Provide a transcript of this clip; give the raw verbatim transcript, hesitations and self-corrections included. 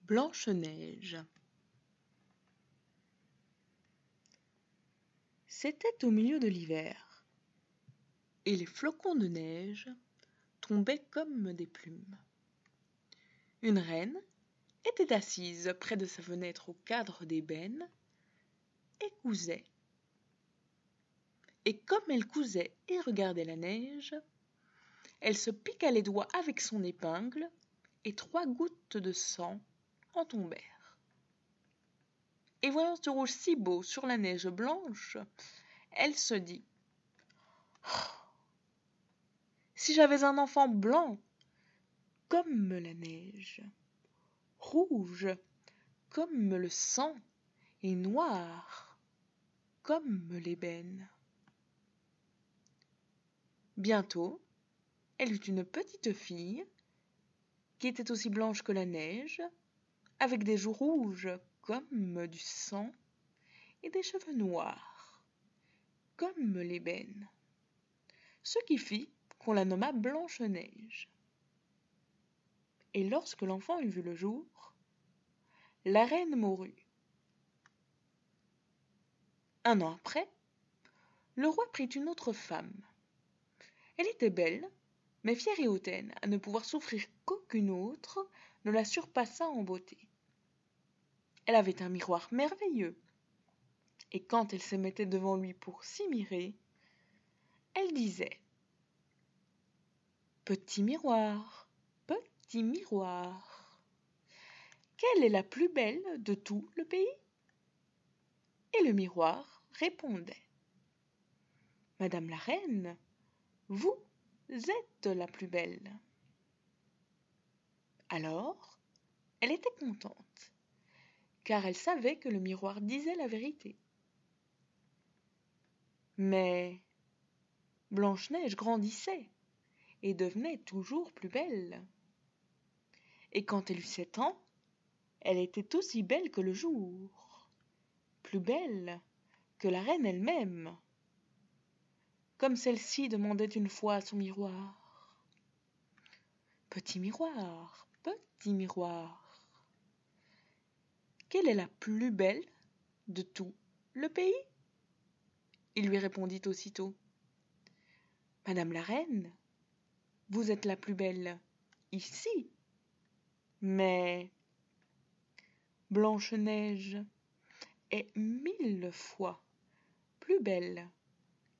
Blanche-Neige. C'était au milieu de l'hiver, et les flocons de neige tombaient comme des plumes. Une reine était assise près de sa fenêtre au cadre d'ébène et cousait. Et comme elle cousait et regardait la neige, elle se piqua les doigts avec son épingle et trois gouttes de sang en tombèrent. Et voyant ce rouge si beau sur la neige blanche, elle se dit « Si j'avais un enfant blanc comme la neige, rouge comme le sang et noir comme l'ébène. » Bientôt, elle eut une petite fille qui était aussi blanche que la neige, avec des joues rouges comme du sang et des cheveux noirs comme l'ébène, ce qui fit qu'on la nomma Blanche-Neige. Et lorsque l'enfant eut vu le jour, la reine mourut. Un an après, le roi prit une autre femme. Elle était belle, mais fière et hautaine à ne pouvoir souffrir qu'aucune autre ne la surpassât en beauté. Elle avait un miroir merveilleux, et quand elle se mettait devant lui pour s'y mirer, elle disait « Petit miroir, petit miroir, quelle est la plus belle de tout le pays ?» Et le miroir répondait « Madame la reine, vous êtes la plus belle. » Alors, elle était contente, car elle savait que le miroir disait la vérité. Mais Blanche-Neige grandissait et devenait toujours plus belle. Et quand elle eut sept ans, elle était aussi belle que le jour, plus belle que la reine elle-même. Comme celle-ci demandait une fois à son miroir « Petit miroir, petit miroir, quelle est la plus belle de tout le pays ?» Il lui répondit aussitôt « Madame la reine, vous êtes la plus belle ici, mais Blanche-Neige est mille fois plus belle que vous. »